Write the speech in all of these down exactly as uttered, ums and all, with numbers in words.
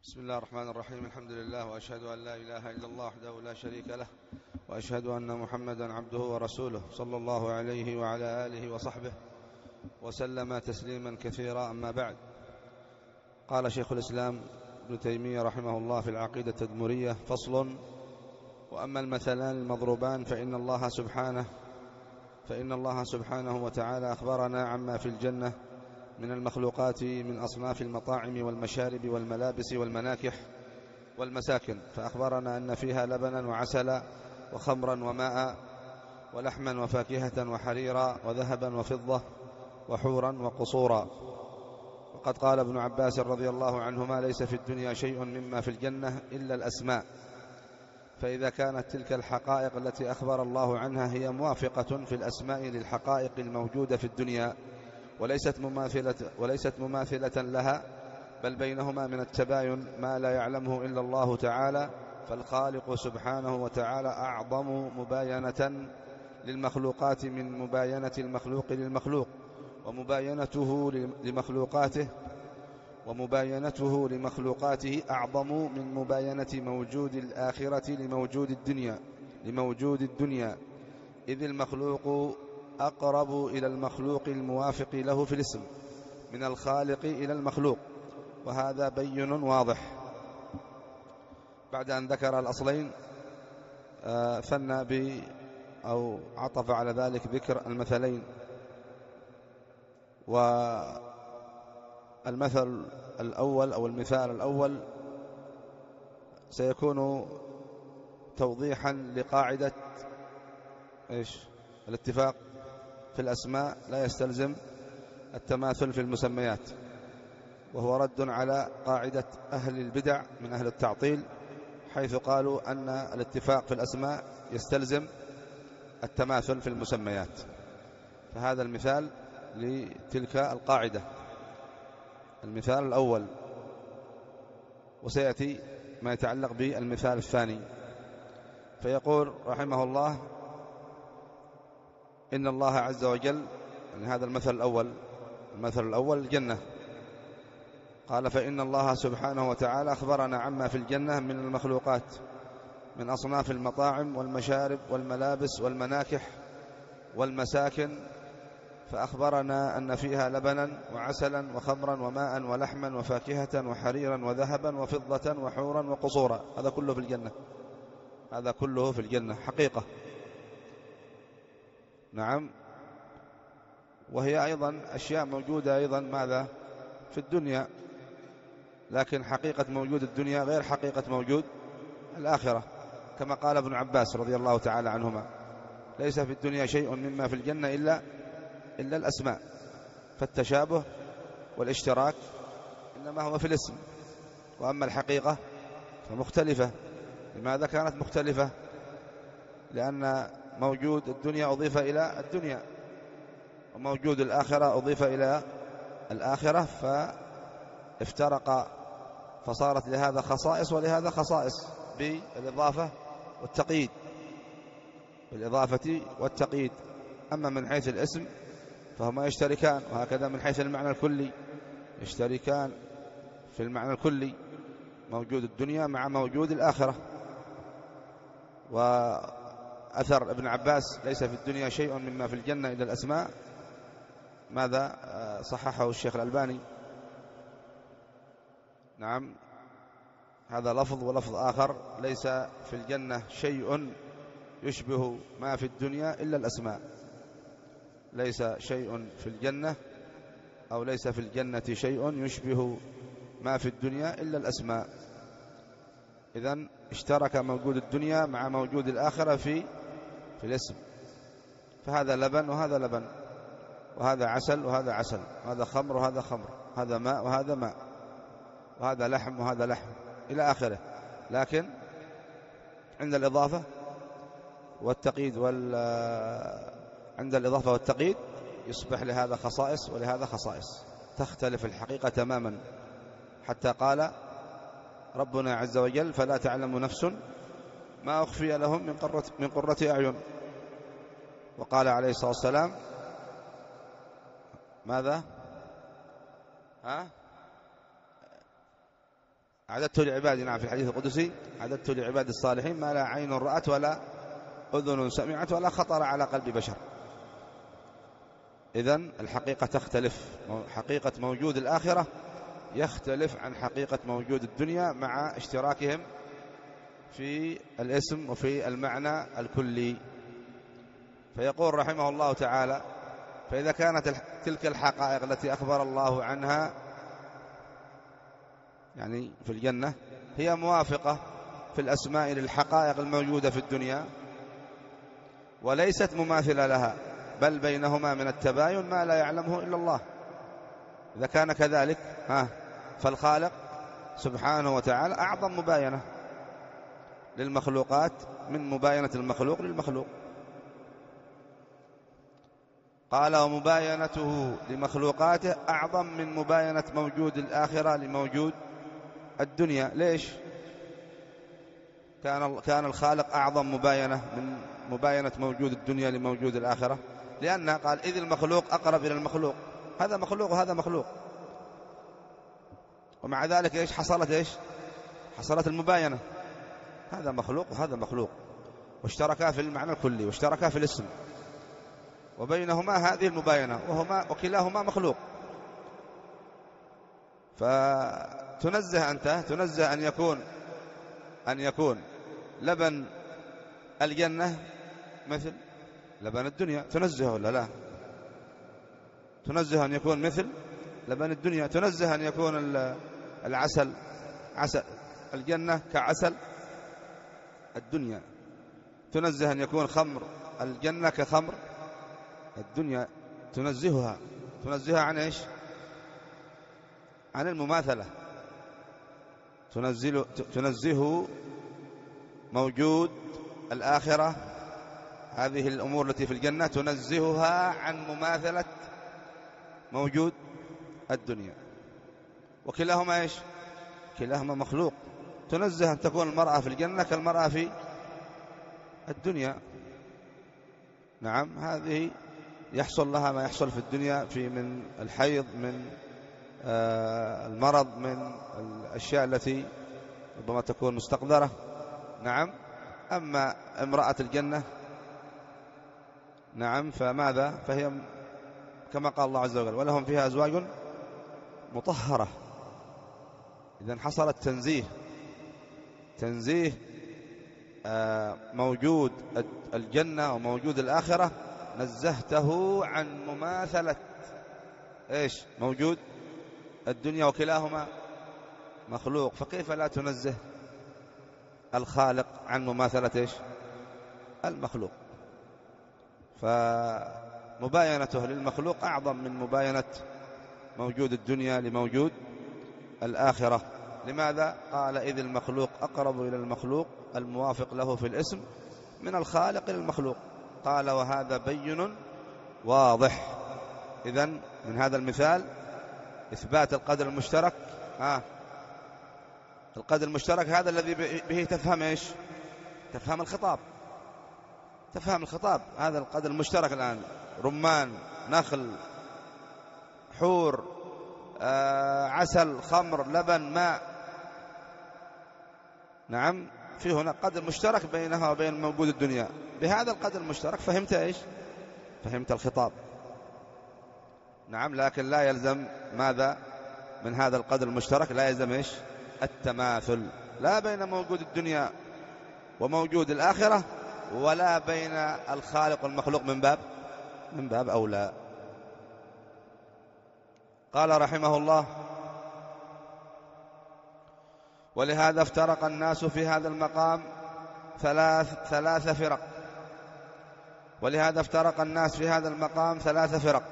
بسم الله الرحمن الرحيم. الحمد لله، وأشهد أن لا إله إلا الله وحده لا شريك له، وأشهد أن محمدا عبده ورسوله صلى الله عليه وعلى آله وصحبه وسلم تسليما كثيرا. أما بعد، قال شيخ الإسلام ابن تيمية رحمه الله في العقيدة التدمرية: فصل: وأما المثلان المضروبان فإن الله سبحانه فإن الله سبحانه وتعالى أخبرنا عما في الجنة من المخلوقات من أصناف المطاعم والمشارب والملابس والمناكح والمساكن، فأخبرنا أن فيها لبنا وعسلا وخمرا وماء ولحما وفاكهة وحريرا وذهبا وفضة وحورا وقصورا. وقد قال ابن عباس رضي الله عنهما: ليس في الدنيا شيء مما في الجنة إلا الأسماء. فإذا كانت تلك الحقائق التي أخبر الله عنها هي موافقة في الأسماء للحقائق الموجودة في الدنيا وليست مماثلة, وليست مماثلة لها، بل بينهما من التباين ما لا يعلمه إلا الله تعالى، فالخالق سبحانه وتعالى أعظم مباينة للمخلوقات من مباينة المخلوق للمخلوق، ومباينته لمخلوقاته ومباينته لمخلوقاته أعظم من مباينة موجود الآخرة لموجود الدنيا لموجود الدنيا إذ المخلوق أقرب إلى المخلوق الموافق له في الاسم من الخالق إلى المخلوق، وهذا بين واضح. بعد أن ذكر الأصلين آه ثنى ب أو عطف على ذلك ذكر المثلين. والمثل الأول أو المثال الأول سيكون توضيحا لقاعدة إيش؟ الاتفاق في الأسماء لا يستلزم التماثل في المسميات، وهو رد على قاعدة أهل البدع من أهل التعطيل، حيث قالوا أن الاتفاق في الأسماء يستلزم التماثل في المسميات. فهذا المثال لتلك القاعدة، المثال الأول. وسيأتي ما يتعلق بالمثال الثاني. فيقول رحمه الله: إن الله عز وجل، يعني هذا المثل الأول، المثل الأول الجنة. قال: فإن الله سبحانه وتعالى أخبرنا عما في الجنة من المخلوقات من أصناف المطاعم والمشارب والملابس والمناكح والمساكن، فأخبرنا أن فيها لبنا وعسلا وخمرا وماء ولحما وفاكهة وحريرا وذهبا وفضة وحورا وقصورا. هذا كله في الجنة، هذا كله في الجنة حقيقة. نعم. وهي أيضا أشياء موجودة أيضا ماذا في الدنيا، لكن حقيقة موجود الدنيا غير حقيقة موجود الآخرة، كما قال ابن عباس رضي الله تعالى عنهما: ليس في الدنيا شيء مما في الجنة إلا إلا الأسماء. فالتشابه والاشتراك إنما هو في الاسم، وأما الحقيقة فمختلفة. لماذا كانت مختلفة؟ لأن موجود الدنيا أضيف إلى الدنيا، وموجود الآخرة أضيف إلى الآخرة، فافترق، فصارت لهذا خصائص ولهذا خصائص بالإضافة والتقييد، بالإضافة والتقييد. أما من حيث الاسم فهما يشتركان، وهكذا من حيث المعنى الكلي يشتركان في المعنى الكلي، موجود الدنيا مع موجود الآخرة. وأثر ابن عباس: ليس في الدنيا شيء مما في الجنة إلا الأسماء، ماذا صححه الشيخ الألباني. نعم، هذا لفظ، ولفظ آخر: ليس في الجنة شيء يشبه ما في الدنيا إلا الأسماء. ليس شيء في الجنة، أو ليس في الجنة شيء يشبه ما في الدنيا إلا الأسماء. إذن اشترك موجود الدنيا مع موجود الآخرة في في الاسم. فهذا لبن وهذا لبن، وهذا عسل وهذا عسل، وهذا خمر وهذا خمر، هذا ماء وهذا ماء، وهذا لحم وهذا لحم، إلى آخره. لكن عند الإضافة والتقييد وال عند الإضافة والتقييد يصبح لهذا خصائص ولهذا خصائص، تختلف الحقيقة تماما. حتى قال ربنا عز وجل: فلا تعلم نفس ما أخفي لهم من قرة, من قرة أعين. وقال عليه الصلاة والسلام: ماذا؟ ها؟ أعددت لعبادي، نعم في الحديث القدسي: أعددت لعبادي الصالحين ما لا عين رأت ولا أذن سمعت ولا خطر على قلب بشر. إذن الحقيقة تختلف، حقيقة موجود الآخرة يختلف عن حقيقة موجود الدنيا مع اشتراكهم في الاسم وفي المعنى الكلي. فيقول رحمه الله تعالى: فإذا كانت تلك الحقائق التي أخبر الله عنها يعني في الجنة هي موافقة في الأسماء للحقائق الموجودة في الدنيا وليست مماثلة لها، بل بينهما من التباين ما لا يعلمه إلا الله، إذا كان كذلك ها فالخالق سبحانه وتعالى أعظم مباينة للمخلوقات من مباينة المخلوق للمخلوق. قال: ومباينته لمخلوقاته أعظم من مباينة موجود الآخرة لموجود الدنيا. ليش؟ كان كان الخالق أعظم مباينة من مباينة موجود الدنيا لموجود الآخرة، لأن قال: إذ المخلوق أقرب إلى المخلوق، هذا مخلوق وهذا مخلوق، ومع ذلك إيش حصلت إيش حصلت المباينة، هذا مخلوق وهذا مخلوق، واشتركا في المعنى الكلي واشتركا في الاسم، وبينهما هذه المباينة وهما وكلاهما مخلوق. فتنزه أنت تنزه أن يكون أن يكون لبن الجنة مثل لبن الدنيا، تنزه ولا لا؟ تنزه أن يكون مثل لبن الدنيا، تنزه أن يكون العسل عسل الجنة كعسل الدنيا، تنزه أن يكون خمر الجنة كخمر الدنيا، تنزهها تنزهها عن إيش؟ عن المماثلة. تنزل تنزه موجود الآخرة، هذه الأمور التي في الجنة تنزهها عن مماثلة موجود الدنيا، وكلاهما إيش؟ كلاهما مخلوق. تنزه أن تكون المرأة في الجنة كالمرأة في الدنيا، نعم، هذه يحصل لها ما يحصل في الدنيا في من الحيض، من آه المرض، من الأشياء التي ربما تكون مستقدرة، نعم. أما امرأة الجنة نعم فماذا؟ فهي كما قال الله عز وجل: ولهم فيها أزواج مطهرة. إذن حصل التنزيه تنزيه آه موجود الجنة وموجود الآخرة، نزهته عن مماثلة إيش؟ موجود الدنيا، وكلاهما مخلوق. فكيف لا تنزه الخالق عن مماثلة إيش؟ المخلوق. فمباينته للمخلوق أعظم من مباينة موجود الدنيا لموجود الآخرة. لماذا؟ قال: إذ المخلوق أقرب إلى المخلوق الموافق له في الاسم من الخالق للمخلوق. قال: وهذا بين واضح. إذن من هذا المثال إثبات القدر المشترك. آه القدر المشترك هذا الذي به تفهم إيش؟ تفهم الخطاب، تفهم الخطاب. هذا القدر المشترك الآن: رمان، نخل، حور، آه عسل، خمر، لبن، ماء، نعم، في هنا قدر مشترك بينها وبين موجود الدنيا. بهذا القدر المشترك فهمت إيش؟ فهمت الخطاب، نعم. لكن لا يلزم ماذا من هذا القدر المشترك؟ لا يلزم إيش؟ التماثل، لا بين موجود الدنيا وموجود الآخرة، ولا بين الخالق والمخلوق، من باب من باب أولى. قال رحمه الله: ولهذا افترق الناس في هذا المقام ثلاث ثلاث فرق ولهذا افترق الناس في هذا المقام ثلاث فرق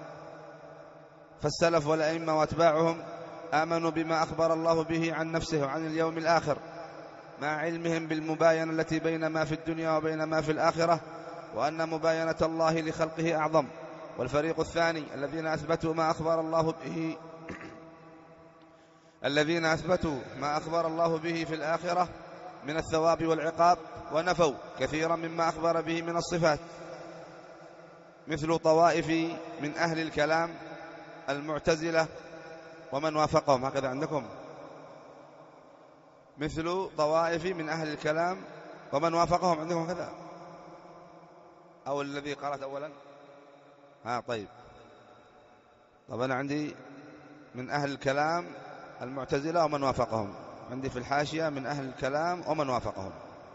فالسلف والأئمة وأتباعهم آمنوا بما أخبر الله به عن نفسه وعن اليوم الآخر، مع علمهم بالمباينة التي بين ما في الدنيا وبين ما في الآخرة، وأن مباينة الله لخلقه أعظم. والفريق الثاني الذين أثبتوا ما أخبر الله به الذين أثبتوا ما أخبر الله به في الآخرة من الثواب والعقاب، ونفوا كثيرا مما أخبر به من الصفات، مثل طوائف من أهل الكلام المعتزلة ومن وافقهم. هكذا عندكم مثل طوائف من أهل الكلام ومن وافقهم. عندكم كذا أو الذي قرأت أولا؟ ها طيب. طب أنا عندي من أهل الكلام المعتزلة ومن وافقهم، عندي في الحاشية من أهل الكلام ومن وافقهم،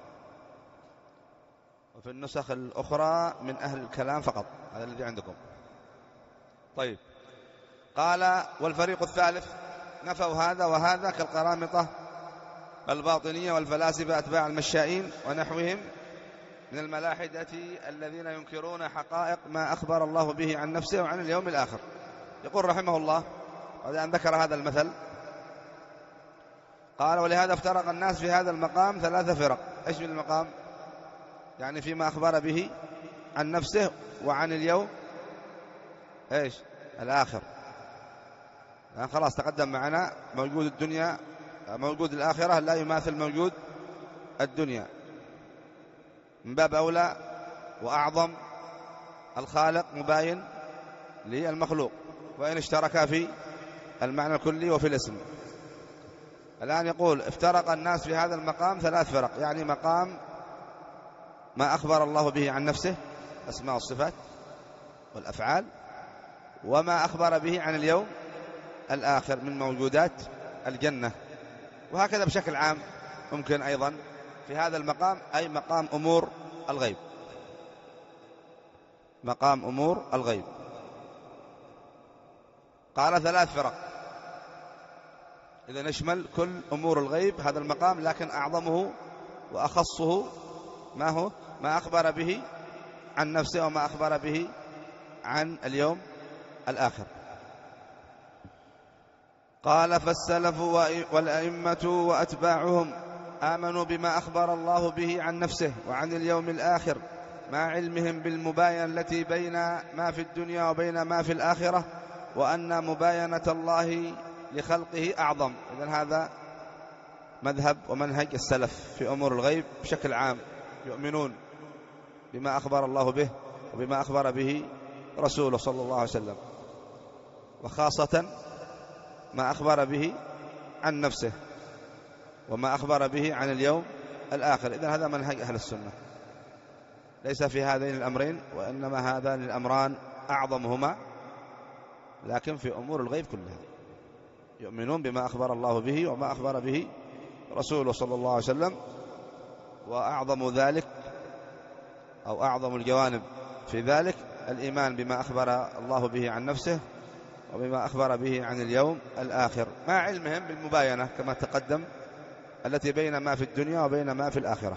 وفي النسخ الأخرى من أهل الكلام فقط. هذا الذي عندكم. طيب. قال والفريق الثالث نفوا هذا وهذا كالقرامطة الباطنية والفلاسفة أتباع المشائين ونحوهم من الملاحدة الذين ينكرون حقائق ما أخبر الله به عن نفسه وعن اليوم الآخر. يقول رحمه الله بعد أن ذكر هذا المثل قال ولهذا افترق الناس في هذا المقام ثلاث فرق. إيش من المقام؟ يعني فيما أخبر به عن نفسه وعن اليوم إيش الآخر. يعني خلاص تقدم معنا موجود الدنيا، موجود الآخرة لا يماثل موجود الدنيا، من باب أولى وأعظم الخالق مباين للمخلوق وإن اشتركا في المعنى الكلي وفي الاسم. الآن يقول افترق الناس في هذا المقام ثلاث فرق، يعني مقام ما أخبر الله به عن نفسه أسماء والصفات والأفعال، وما أخبر به عن اليوم الآخر من موجودات الجنة، وهكذا بشكل عام ممكن أيضا في هذا المقام أي مقام أمور الغيب، مقام أمور الغيب. قال ثلاث فرق، إذا نشمل كل أمور الغيب هذا المقام، لكن أعظمه وأخصه ما هو ما أخبر به عن نفسه وما أخبر به عن اليوم الآخر. قال فالسلف والأئمة وأتباعهم آمنوا بما أخبر الله به عن نفسه وعن اليوم الآخر مع علمهم بالمباينة التي بين ما في الدنيا وبين ما في الآخرة، وأن مباينة الله لخلقه أعظم. إذن هذا مذهب ومنهج السلف في أمور الغيب بشكل عام، يؤمنون بما أخبر الله به وبما أخبر به رسوله صلى الله عليه وسلم، وخاصة ما أخبر به عن نفسه وما أخبر به عن اليوم الآخر. إذن هذا منهج أهل السنة، ليس في هذين الأمرين، وإنما هذان الأمران أعظمهما، لكن في أمور الغيب كلها يؤمنون بما أخبر الله به وما أخبر به رسوله صلى الله عليه وسلم. وأعظم ذلك أو أعظم الجوانب في ذلك الإيمان بما أخبر الله به عن نفسه وبما أخبر به عن اليوم الآخر، مع علمهم بالمباينة كما تقدم التي بين ما في الدنيا وبين ما في الآخرة،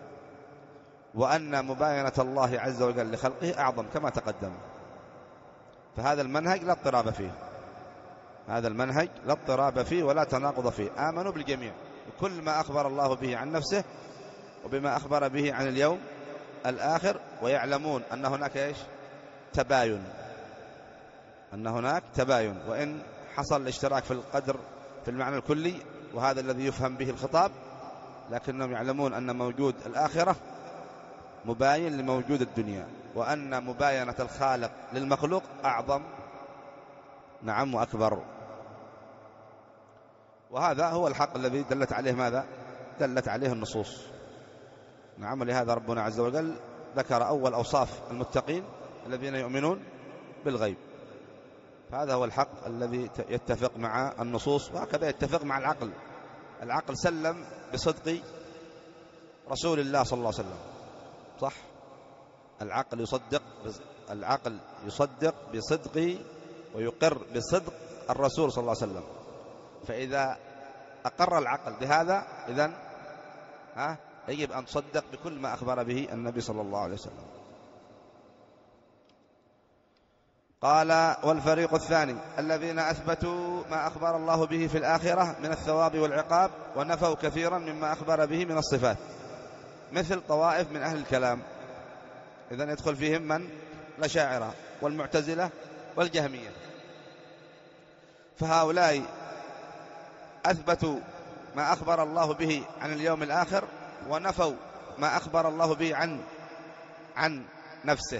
وأن مباينة الله عز وجل لخلقه أعظم كما تقدم. فهذا المنهج لا اضطراب فيه، هذا المنهج لا اضطراب فيه ولا تناقض فيه. آمنوا بالجميع بكل ما أخبر الله به عن نفسه وبما أخبر به عن اليوم الآخر، ويعلمون أن هناك إيش تباين، أن هناك تباين، وإن حصل الاشتراك في القدر في المعنى الكلي وهذا الذي يفهم به الخطاب، لكنهم يعلمون أن موجود الآخرة مباين لموجود الدنيا، وأن مباينة الخالق للمخلوق أعظم نعم وأكبر. وهذا هو الحق الذي دلت عليه ماذا؟ دلت عليه النصوص. نعم. لهذا ربنا عز وجل ذكر أول أوصاف المتقين الذين يؤمنون بالغيب، فهذا هو الحق الذي يتفق مع النصوص، وهكذا يتفق مع العقل. العقل سلم بصدق رسول الله صلى الله عليه وسلم، صح؟ العقل يصدق العقل يصدق بصدق ويقر بصدق الرسول صلى الله عليه وسلم. فإذا أقر العقل بهذا إذن ها يجب أن تصدق بكل ما أخبر به النبي صلى الله عليه وسلم. قال والفريق الثاني الذين أثبتوا ما أخبر الله به في الآخرة من الثواب والعقاب، ونفوا كثيرا مما أخبر به من الصفات، مثل طوائف من أهل الكلام. إذن يدخل فيهم من؟ الأشاعرة والمعتزلة والجهمية. فهؤلاء أثبتوا ما أخبر الله به عن اليوم الآخر، ونفوا ما أخبر الله به عن عن نفسه،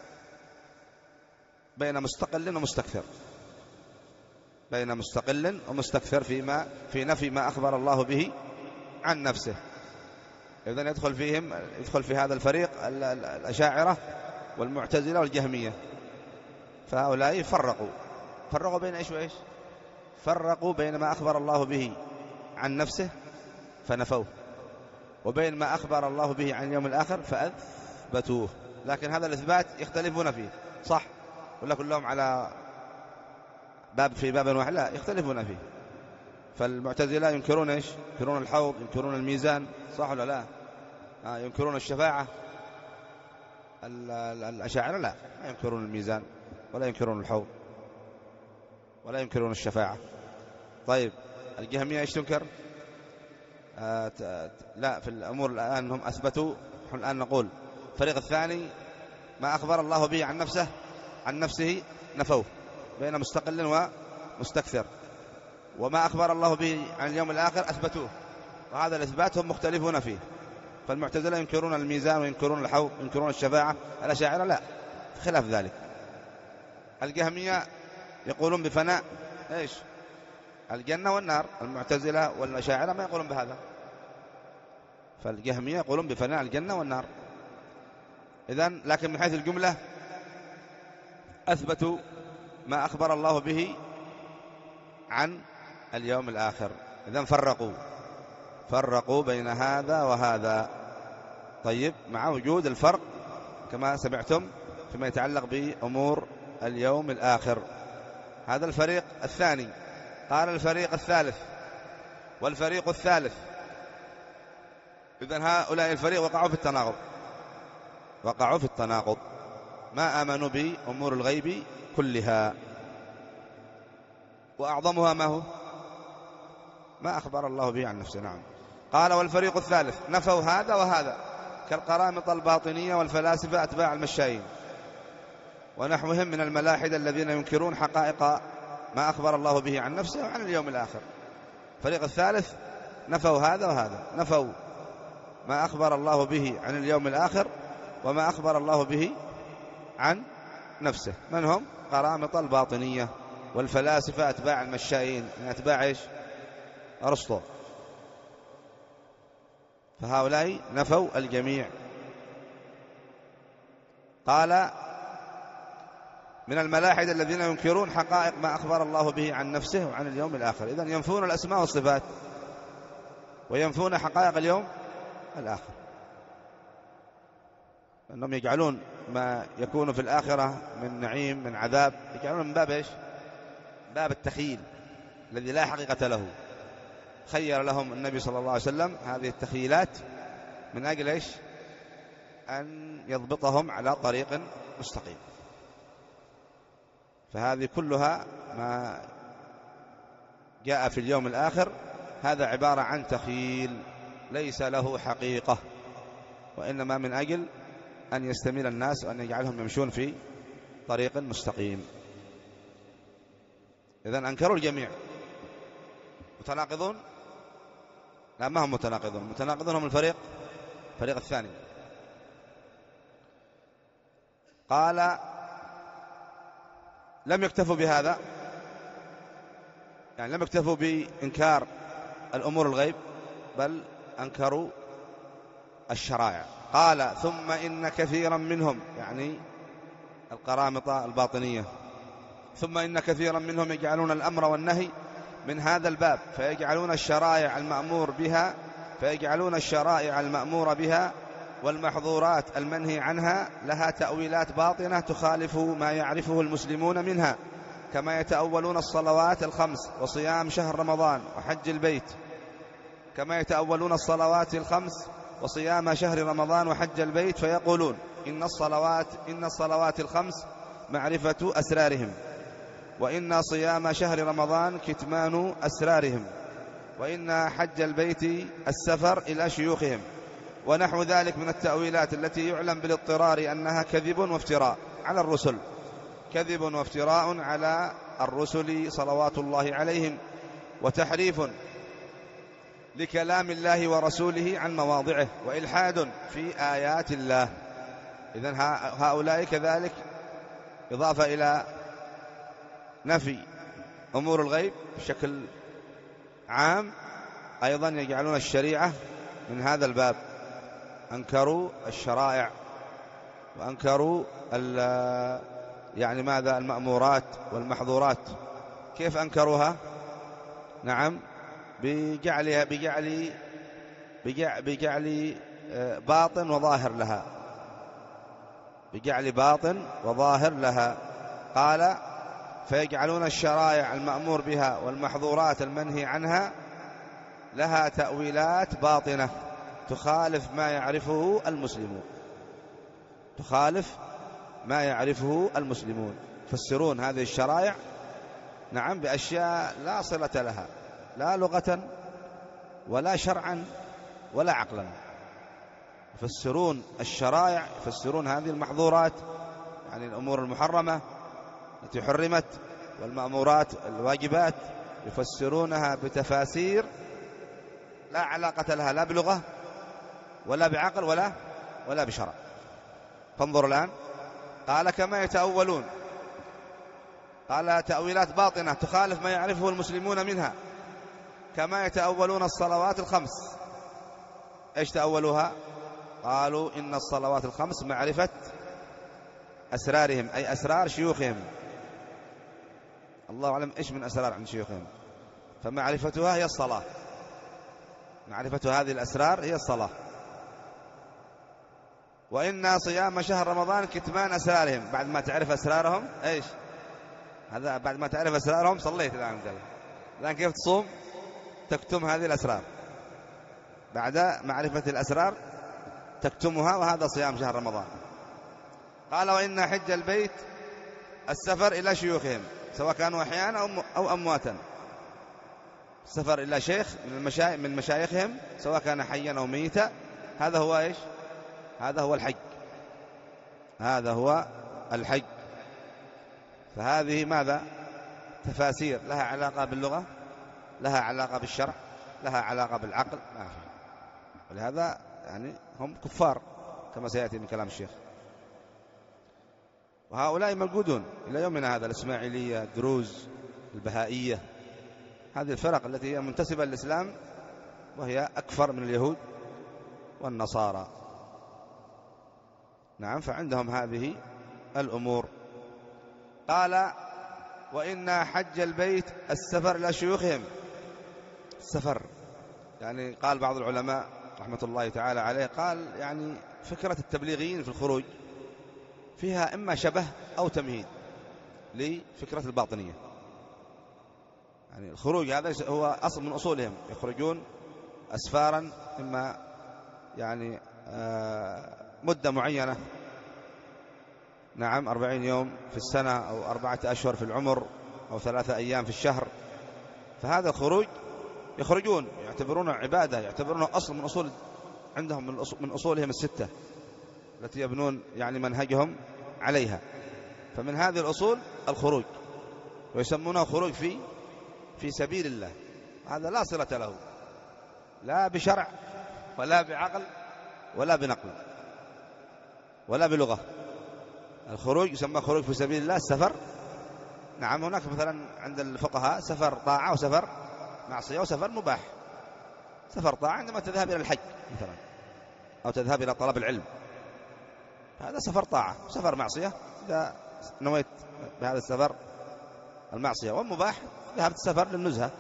بين مستقل ومستكثر، بين مستقل ومستكثر فيما في نفي ما أخبر الله به عن نفسه. إذن يدخل فيهم يدخل في هذا الفريق الأشاعرة والمعتزلة والجهمية. فهؤلاء فرقوا فرقوا بين إيش وإيش؟ فرقوا بين ما أخبر الله به عن نفسه فنفوه، وبين ما أخبر الله به عن اليوم الآخر فأثبتوه. لكن هذا الإثبات يختلفون فيه، صح ولا كلهم على باب في باب واحد؟ لا، يختلفون فيه. فالمعتزلة ينكرون إيش؟ ينكرون الحوض، ينكرون الميزان، صح ولا لا؟ آه ينكرون الشفاعة. الأشاعرة لا، ما ينكرون الميزان ولا ينكرون الحوض ولا ينكرون الشفاعة. طيب الجهمية إيش تنكر؟ آه لا، في الأمور الآن هم أثبتوا. نحن الآن نقول الفريق الثاني ما أخبر الله به عن نفسه عن نفسه نفوه، بين مستقل ومستكثر. وما أخبر الله به عن اليوم الآخر أثبتوه، وهذا الإثبات هم مختلفون فيه. فالمعتزلة ينكرون الميزان وينكرون الحوض وينكرون الشفاعة، الأشاعرة لا، خلاف ذلك. الجهمية يقولون بفناء إيش؟ الجنة والنار. المعتزلة والأشاعرة ما يقولون بهذا. فالجهمية يقولون بفناء الجنة والنار. إذن لكن من حيث الجملة أثبتوا ما أخبر الله به عن اليوم الآخر. إذن فرقوا فرقوا بين هذا وهذا. طيب، مع وجود الفرق كما سمعتم فيما يتعلق بأمور اليوم الآخر. هذا الفريق الثاني. قال الفريق الثالث والفريق الثالث. إذن هؤلاء الفريق وقعوا في التناقض وقعوا في التناقض ما آمنوا بأمور الغيب كلها، وأعظمها ما هو؟ ما أخبر الله به عن نفسه. نعم. قال والفريق الثالث نفوا هذا وهذا، كالقرامطة الباطنية والفلاسفة أتباع المشايين ونحوهم من الملاحدة الذين ينكرون حقائق ما أخبر الله به عن نفسه وعن اليوم الآخر. الفريق الثالث نفوا هذا وهذا، نفوا ما أخبر الله به عن اليوم الآخر وما أخبر الله به عن نفسه. من هم؟ قرامطة الباطنية والفلاسفة أتباع المشايين، من أتباع إيش؟ أرسطو. فهؤلاء نفوا الجميع. قال من الملاحدة الذين ينكرون حقائق ما أخبر الله به عن نفسه وعن اليوم الآخر. إذن ينفون الأسماء والصفات وينفون حقائق اليوم الآخر، أنهم يجعلون ما يكون في الآخرة من نعيم من عذاب يجعلون من باب إيش؟ باب التخيل الذي لا حقيقة له. خير لهم النبي صلى الله عليه وسلم هذه التخيلات من أجل إيش؟ أن يضبطهم على طريق مستقيم. فهذه كلها ما جاء في اليوم الآخر هذا عبارة عن تخيل ليس له حقيقة، وإنما من أجل أن يستميل الناس وأن يجعلهم يمشون في طريق مستقيم. إذن أنكروا الجميع. متناقضون؟ لا، ما هم متناقضون. متناقضون هم الفريق الفريق الثاني. قال لم يكتفوا بهذا، يعني لم يكتفوا بإنكار الأمور الغيب، بل أنكروا الشرائع. قال ثم إن كثيرا منهم، يعني القرامطة الباطنية، ثم إن كثيرا منهم يجعلون الأمر والنهي من هذا الباب، فيجعلون الشرائع المأمور بها فيجعلون الشرائع المأمور بها والمحظورات المنهي عنها لها تأويلات باطنة تخالف ما يعرفه المسلمون منها، كما يتأولون الصلوات الخمس وصيام شهر رمضان وحج البيت، كما يتأولون الصلوات الخمس وصيام شهر رمضان وحج البيت فيقولون إن الصلوات إن الصلوات الخمس معرفة أسرارهم، وإن صيام شهر رمضان كتمان أسرارهم، وإن حج البيت السفر إلى شيوخهم، ونحو ذلك من التأويلات التي يعلم بالاضطرار أنها كذب وافتراء على الرسل كذب وافتراء على الرسل صلوات الله عليهم، وتحريف لكلام الله ورسوله عن مواضعه، وإلحاد في آيات الله. إذن هؤلاء كذلك إضافة إلى نفي أمور الغيب بشكل عام، أيضا يجعلون الشريعة من هذا الباب، أنكروا الشرائع وأنكروا يعني ماذا المأمورات والمحظورات. كيف أنكروها؟ نعم، بجعلها بجعل بجعل, بجعل باطن وظاهر لها، بجعل باطن وظاهر لها. قال فيجعلون الشرائع المأمور بها والمحظورات المنهي عنها لها تأويلات باطنة تخالف ما يعرفه المسلمون، تخالف ما يعرفه المسلمون. يفسرون هذه الشرائع نعم بأشياء لا صلة لها، لا لغة ولا شرعا ولا عقلا. يفسرون الشرائع، يفسرون هذه المحظورات يعني الأمور المحرمة التي حرمت والمأمورات الواجبات، يفسرونها بتفاسير لا علاقة لها لا بلغة ولا بعقل ولا ولا بشرع. فانظر الآن، قال كما يتأولون، قال تأويلات باطنة تخالف ما يعرفه المسلمون منها، كما يتأولون الصلوات الخمس. ايش تأولوها؟ قالوا إن الصلوات الخمس معرفة أسرارهم، أي أسرار شيوخهم. الله أعلم إيش من أسرار عند شيوخهم، فمعرفتها هي الصلاة، معرفة هذه الأسرار هي الصلاة. وإن صيام شهر رمضان كتمان أسرارهم، بعد ما تعرف أسرارهم إيش هذا، بعد ما تعرف أسرارهم صليت الآن، الآن كيف تصوم؟ تكتم هذه الأسرار، بعد معرفة الأسرار تكتمها، وهذا صيام شهر رمضان. قال وإن حج البيت السفر إلى شيوخهم سواء كانوا أحيانا أو أمواتا، السفر إلى شيخ من المشايخ من مشايخهم سواء كان حيا أو ميتا، هذا هو إيش؟ هذا هو الحج، هذا هو الحج. فهذه ماذا؟ تفاسير لها علاقة باللغة، لها علاقة بالشرع، لها علاقة بالعقل، ما في. ولهذا يعني هم كفار كما سيأتي من كلام الشيخ. وهؤلاء موجودون إلى يومنا هذا، الإسماعيلية، الدروز، البهائية، هذه الفرق التي هي منتسبة للإسلام وهي أكثر من اليهود والنصارى. نعم، فعندهم هذه الأمور. قال وإن حج البيت السفر إلى شيوخهم، السفر يعني قال بعض العلماء رحمة الله تعالى عليه، قال يعني فكرة التبليغيين في الخروج فيها إما شبه أو تمهيد لفكرة الباطنية. يعني الخروج هذا هو أصل من أصولهم، يخرجون أسفارا إما يعني مدة معينة، نعم أربعين يوم في السنة أو أربعة أشهر في العمر أو ثلاثة أيام في الشهر. فهذا الخروج يخرجون يعتبرونه عبادة، يعتبرونه أصل من أصول عندهم، من أصولهم الستة التي يبنون يعني منهجهم عليها. فمن هذه الأصول الخروج، ويسمونه خروج في في سبيل الله. هذا لا صلة له لا بشرع ولا بعقل ولا بنقل ولا بلغة. الخروج يسمى خروج في سبيل الله، السفر. نعم، هناك مثلا عند الفقهاء سفر طاعة وسفر معصية وسفر مباح. سفر طاعة عندما تذهب إلى الحج مثلا أو تذهب إلى طلب العلم، هذا سفر طاعة. سفر معصية إذا نويت بهذا السفر المعصية، ومباح ذهبت السفر للنزهة.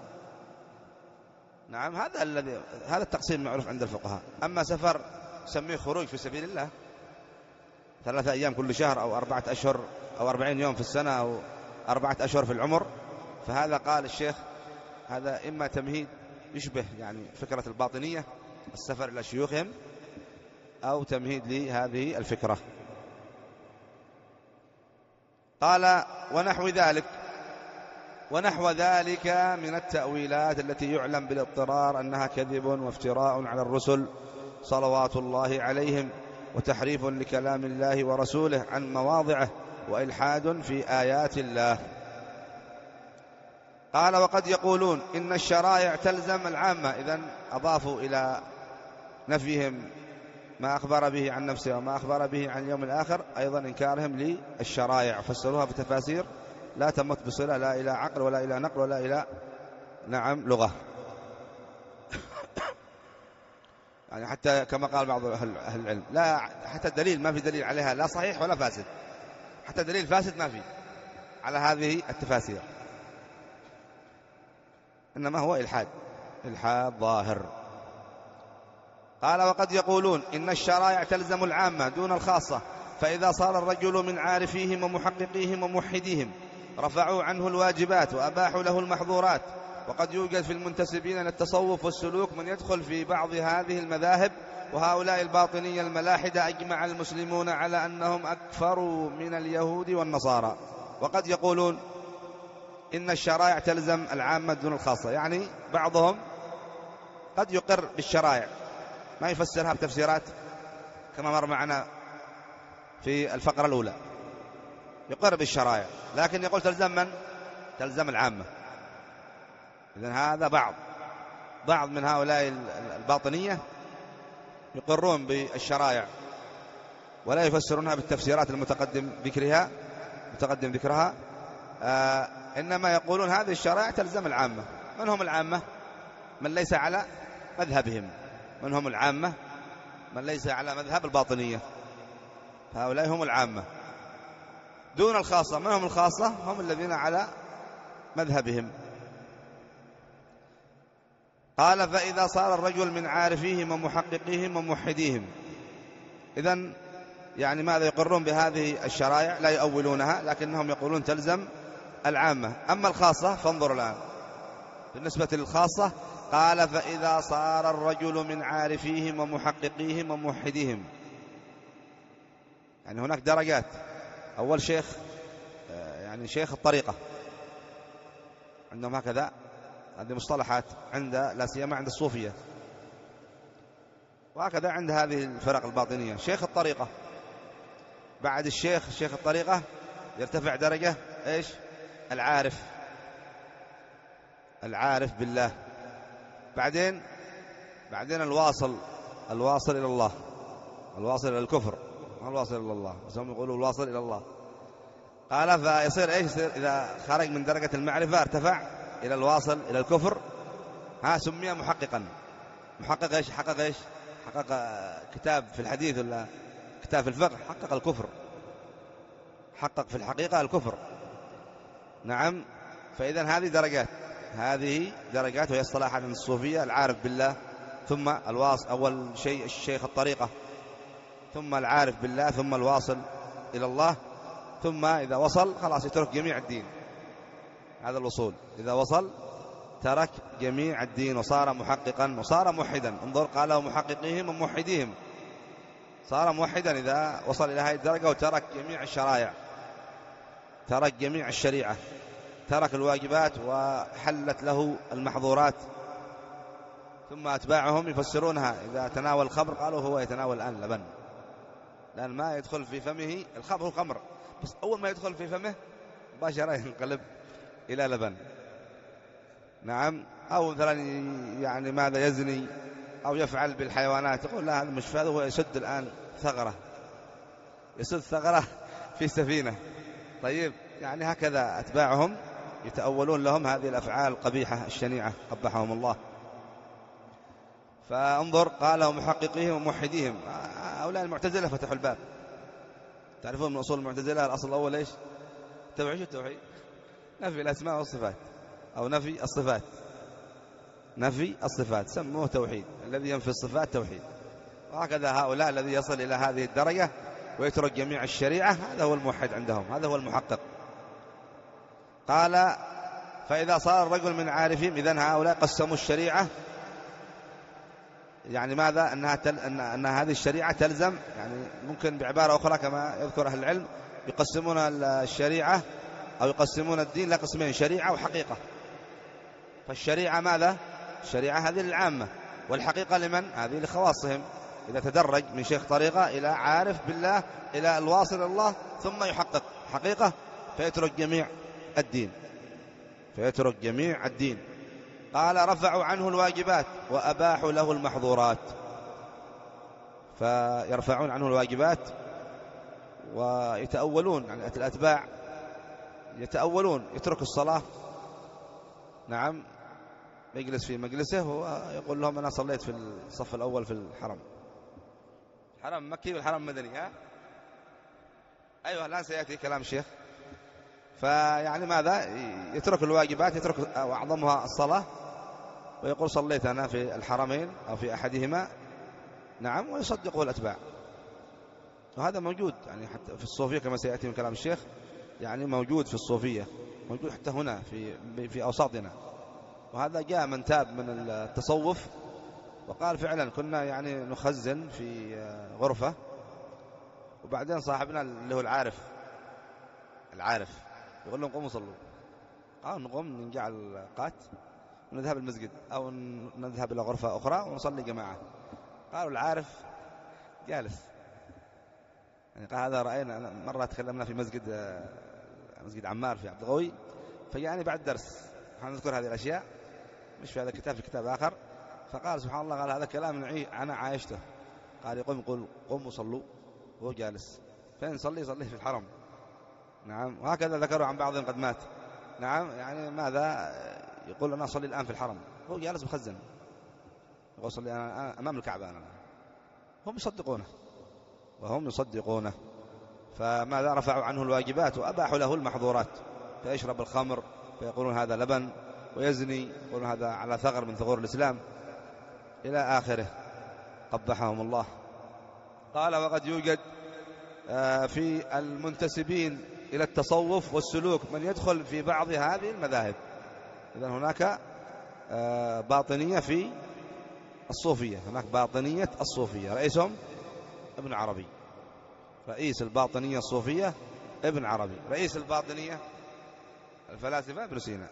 نعم، هذا الذي هذا التقسيم معروف عند الفقهاء. أما سفر سميه خروج في سبيل الله ثلاثة أيام كل شهر أو أربعة أشهر أو أربعين يوم في السنة أو أربعة أشهر في العمر، فهذا قال الشيخ هذا إما تمهيد يشبه يعني فكرة الباطنية السفر إلى شيوخهم، أو تمهيد لهذه الفكرة. قال ونحو ذلك، ونحو ذلك من التأويلات التي يعلم بالاضطرار أنها كذب وافتراء على الرسل صلوات الله عليهم، وتحريف لكلام الله ورسوله عن مواضعه، وإلحاد في آيات الله. قال وقد يقولون إن الشرائع تلزم العامة، إذن أضافوا إلى نفيهم ما أخبر به عن نفسه وما أخبر به عن اليوم الآخر أيضا إنكارهم للشرائع، فسروها بتفاسير لا تمت بصلة لا إلى عقل ولا إلى نقل ولا إلى نعم لغة. يعني حتى كما قال بعض أهل العلم، لا حتى الدليل ما في دليل عليها، لا صحيح ولا فاسد، حتى دليل فاسد ما في على هذه التفاسير، إنما هو إلحاد، إلحاد ظاهر. قال وقد يقولون إن الشرائع تلزم العامة دون الخاصة، فإذا صار الرجل من عارفيهم ومحققيهم وموحديهم رفعوا عنه الواجبات وأباحوا له المحظورات. وقد يوجد في المنتسبين إلى التصوف والسلوك من يدخل في بعض هذه المذاهب، وهؤلاء الباطنية الملاحدة أجمع المسلمون على أنهم أكفروا من اليهود والنصارى. وقد يقولون إن الشرائع تلزم العامة دون الخاصة، يعني بعضهم قد يقر بالشرائع ما يفسرها بتفسيرات كما مر معنا في الفقرة الأولى، يقر بالشرائع لكن يقول تلزم من؟ تلزم العامة. إذن هذا بعض بعض من هؤلاء الباطنية يقرون بالشرائع ولا يفسرونها بالتفسيرات المتقدم ذكرها متقدم ذكرها آه إنما يقولون هذه الشرائع تلزم العامة. من هم العامة؟ من ليس على مذهبهم. من هم العامة؟ من ليس على مذهب الباطنية، هؤلاء هم العامة دون الخاصة. من هم الخاصة؟ هم الذين على مذهبهم. قال فإذا صار الرجل من عارفيهم ومحققيهم وموحديهم، إذن يعني ماذا؟ يقرون بهذه الشرائع لا يؤولونها، لكنهم يقولون تلزم العامة. أما الخاصة فانظروا الآن بالنسبة للخاصة، قال فإذا صار الرجل من عارفيهم ومحققيهم وموحديهم، يعني هناك درجات. أول شيخ يعني شيخ الطريقة عندهم هكذا، هذه مصطلحات عند لا سيما عند الصوفية، وهكذا عند هذه الفرق الباطنية. شيخ الطريقة، بعد الشيخ شيخ الطريقة يرتفع درجة إيش؟ العارف، العارف بالله. بعدين بعدين الواصل، الواصل إلى الله، الواصل إلى الكفر، ما الواصل إلى الله، بس هم يقولوا الواصل إلى الله. قال فيصير إيش؟ يصير إذا خرج من درجة المعرفة ارتفع إلى الواصل إلى الكفر، ها سمي محققا. محقق إيش؟ حقق إيش؟ حقق كتاب في الحديث ولا كتاب في الفقه، حقق الكفر، حقق في الحقيقة الكفر. نعم. فإذا هذه درجات، هذه درجات، وهي اصطلاح عن الصوفية العارف بالله، ثم الواصل، أول شيء الشيخ الطريقة، ثم العارف بالله، ثم الواصل إلى الله، ثم إذا وصل خلاص يترك جميع الدين. هذا الوصول، إذا وصل ترك جميع الدين وصار محققا وصار موحدا. انظر قال ومحققيهم وموحديهم، صار موحدا إذا وصل إلى هذه الدرجة وترك جميع الشرائع، ترك جميع الشريعة، ترك الواجبات وحلت له المحظورات. ثم أتباعهم يفسرونها، إذا تناول الخمر قالوا هو يتناول الآن لبن، لأن ما يدخل في فمه الخمر، هو خمر بس أول ما يدخل في فمه مباشرة ينقلب إلى لبن. نعم. أو مثلا يعني ماذا يزني أو يفعل بالحيوانات، يقول لا هذا مش فاذ، هو يسد الآن ثغرة، يسد ثغرة في سفينة. طيب يعني هكذا أتباعهم يتأولون لهم هذه الأفعال القبيحة الشنيعة قبحهم الله. فانظر قال ومحققيهم وموحديهم، هؤلاء المعتزلة فتحوا الباب. تعرفون من أصول المعتزلة الأصل الأول إيش؟ توحيد التوحيد، نفي الأسماء والصفات، أو نفي الصفات، نفي الصفات سموه توحيد، الذي ينفي الصفات توحيد. وهكذا هؤلاء الذي يصل إلى هذه الدرجة ويترك جميع الشريعة، هذا هو الموحد عندهم، هذا هو المحقق. قال فإذا صار الرجل من عارفين، إذن هؤلاء قسموا الشريعة، يعني ماذا؟ أنها, تل... أن... أن هذه الشريعة تلزم، يعني ممكن بعبارة أخرى كما يذكر أهل العلم يقسمون الشريعة أو يقسمون الدين لا قسمين، شريعة وحقيقة. فالشريعة ماذا؟ الشريعة هذه للعامة، والحقيقة لمن؟ هذه لخواصهم. إذا تدرج من شيخ طريقة إلى عارف بالله إلى الواصل الله ثم يحقق حقيقة، فيترك جميع الدين، فيترك جميع الدين. قال رفعوا عنه الواجبات وأباحوا له المحظورات، فيرفعون عنه الواجبات ويتأولون، يعني الأتباع يتأولون، يترك الصلاة، نعم، يجلس في مجلسه ويقول لهم أنا صليت في الصف الأول في الحرم، الحرم مكي والحرم مدني. ها أيوة الآن سيأتي كلام الشيخ. فيعني ماذا يترك الواجبات، يترك أعظمها الصلاة، ويقول صليت أنا في الحرمين أو في أحدهما، نعم، ويصدقه الأتباع. وهذا موجود يعني حتى في الصوفية كما سيأتي من كلام الشيخ، يعني موجود في الصوفية، موجود حتى هنا في في أوساطنا. وهذا جاء من تاب من التصوف وقال فعلا كنا يعني نخزن في غرفة، وبعدين صاحبنا اللي هو العارف العارف يقول لهم قوموا صلوا، قالوا نقوم ننجع القات ونذهب المسجد أو نذهب إلى غرفة أخرى ونصلي جماعة. قالوا العارف جالس، يعني قال هذا رأينا مرة تكلمنا في مسجد مسجد عمار في عبد القوي، فيعني بعد درس نذكر هذه الأشياء مش في هذا الكتاب، في كتاب آخر، فقال سبحان الله قال هذا كلام أنا عايشته. قال يقوم يقول قوموا صلوا وهو جالس، فين صلي صلي في الحرم. نعم، وهكذا ذكروا عن بعضهم قد مات. نعم، يعني ماذا يقول أنا أصلي الآن في الحرم، هو جالس مخزن، يقول صلي أنا أمام الكعبة أنا. هم يصدقونه وهم يصدقونه. فماذا رفعوا عنه الواجبات وأباحوا له المحظورات، فيشرب الخمر فيقولون هذا لبن، ويزني يقولون هذا على ثغر من ثغور الإسلام إلى آخره، قبحهم الله. قال وقد يوجد في المنتسبين إلى التصوف والسلوك من يدخل في بعض هذه المذاهب. إذن هناك باطنية في الصوفية، هناك باطنية الصوفية رئيسهم ابن عربي، رئيس الباطنية الصوفية ابن عربي، رئيس الباطنية الفلاسفة ابن سينا.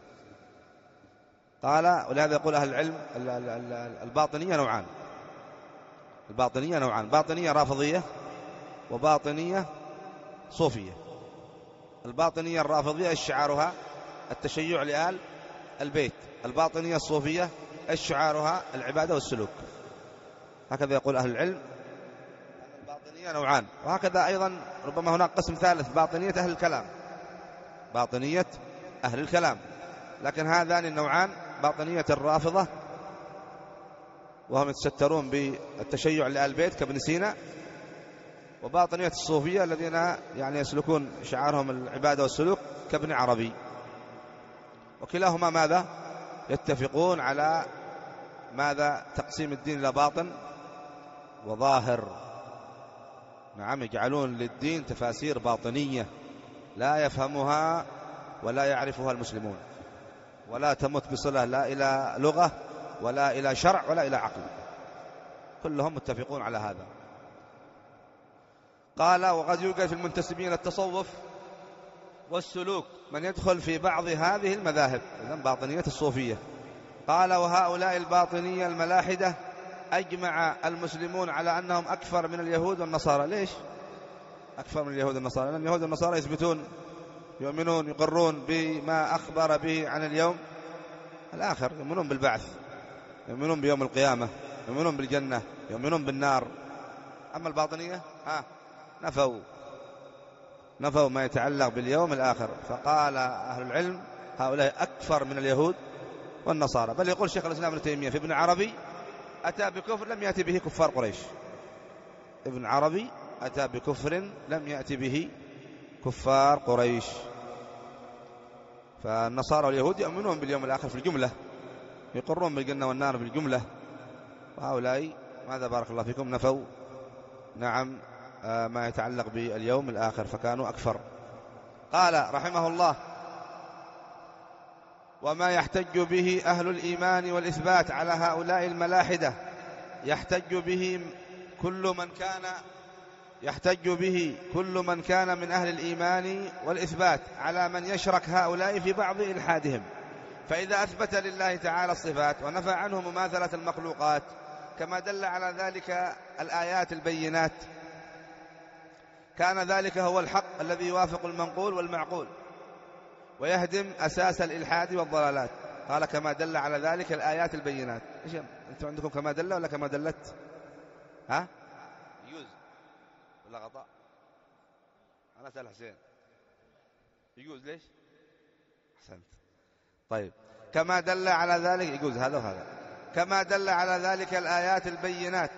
قال ولهذا يقول أهل العلم الباطنية نوعان، الباطنية نوعان، باطنية رافضية وباطنية صوفية. الباطنية الرافضية شعارها التشيع لآل البيت، الباطنية الصوفية شعارها العبادة والسلوك. هكذا يقول أهل العلم. الباطنية نوعان، وهكذا أيضا ربما هناك قسم ثالث، باطنية أهل الكلام، باطنية أهل الكلام. لكن هذان النوعان باطنية الرافضة وهم يتسترون بالتشيع لآل البيت كابن سينا، وباطنية الصوفية الذين يعني يسلكون شعارهم العبادة والسلوك كابن عربي. وكلاهما ماذا يتفقون على ماذا تقسيم الدين إلى باطن وظاهر. نعم، يجعلون للدين تفاسير باطنية لا يفهمها ولا يعرفها المسلمون، ولا تمت بصلة لا إلى لغة ولا إلى شرع ولا إلى عقل، كلهم متفقون على هذا. قال وقد يوجد في المنتسبين التصوف والسلوك من يدخل في بعض هذه المذاهب، إذن باطنية الصوفية. قال وهؤلاء الباطنية الملاحدة أجمع المسلمون على أنهم أكثر من اليهود والنصارى. ليش أكثر من اليهود والنصارى؟ لأن اليهود والنصارى يثبتون يؤمنون يقرون بما أخبر به عن اليوم الآخر، يؤمنون بالبعث، يؤمنون بيوم القيامة، يؤمنون بالجنة، يؤمنون بالنار. أما الباطنية ها نفوا نفوا ما يتعلق باليوم الآخر. فقال أهل العلم هؤلاء أكثر من اليهود والنصارى. بل يقول شيخ الإسلام ابن تيمية في ابن عربي أتى بكفر لم يأتي به كفار قريش. ابن عربي أتى بكفر لم يأتي به كفار قريش. فالنصارى واليهود يؤمنون باليوم الآخر في الجملة، يقرون بالجنة والنار بالجملة، وهؤلاء ماذا بارك الله فيكم نفوا نعم ما يتعلق باليوم الآخر، فكانوا أكثر. قال رحمه الله وما يحتج به أهل الإيمان والإثبات على هؤلاء الملاحدة يحتج به كل من كان يحتج به كل من كان من أهل الإيمان والإثبات على من يشرك هؤلاء في بعض إلحادهم. فإذا أثبت لله تعالى الصفات ونفى عنه مماثلة المخلوقات كما دل على ذلك الآيات البينات كان ذلك هو الحق الذي يوافق المنقول والمعقول ويهدم أساس الإلحاد والضلالات. قال كما دل على ذلك الآيات البينات. إيش أنتم عندكم كما دل ولا كما دلت؟ ها يجوز ولا غطاء؟ أنا سأل حسين يجوز ليش؟ أحسنت. طيب كما دل على ذلك، يجوز هذا وهذا، كما دل على ذلك الآيات البينات.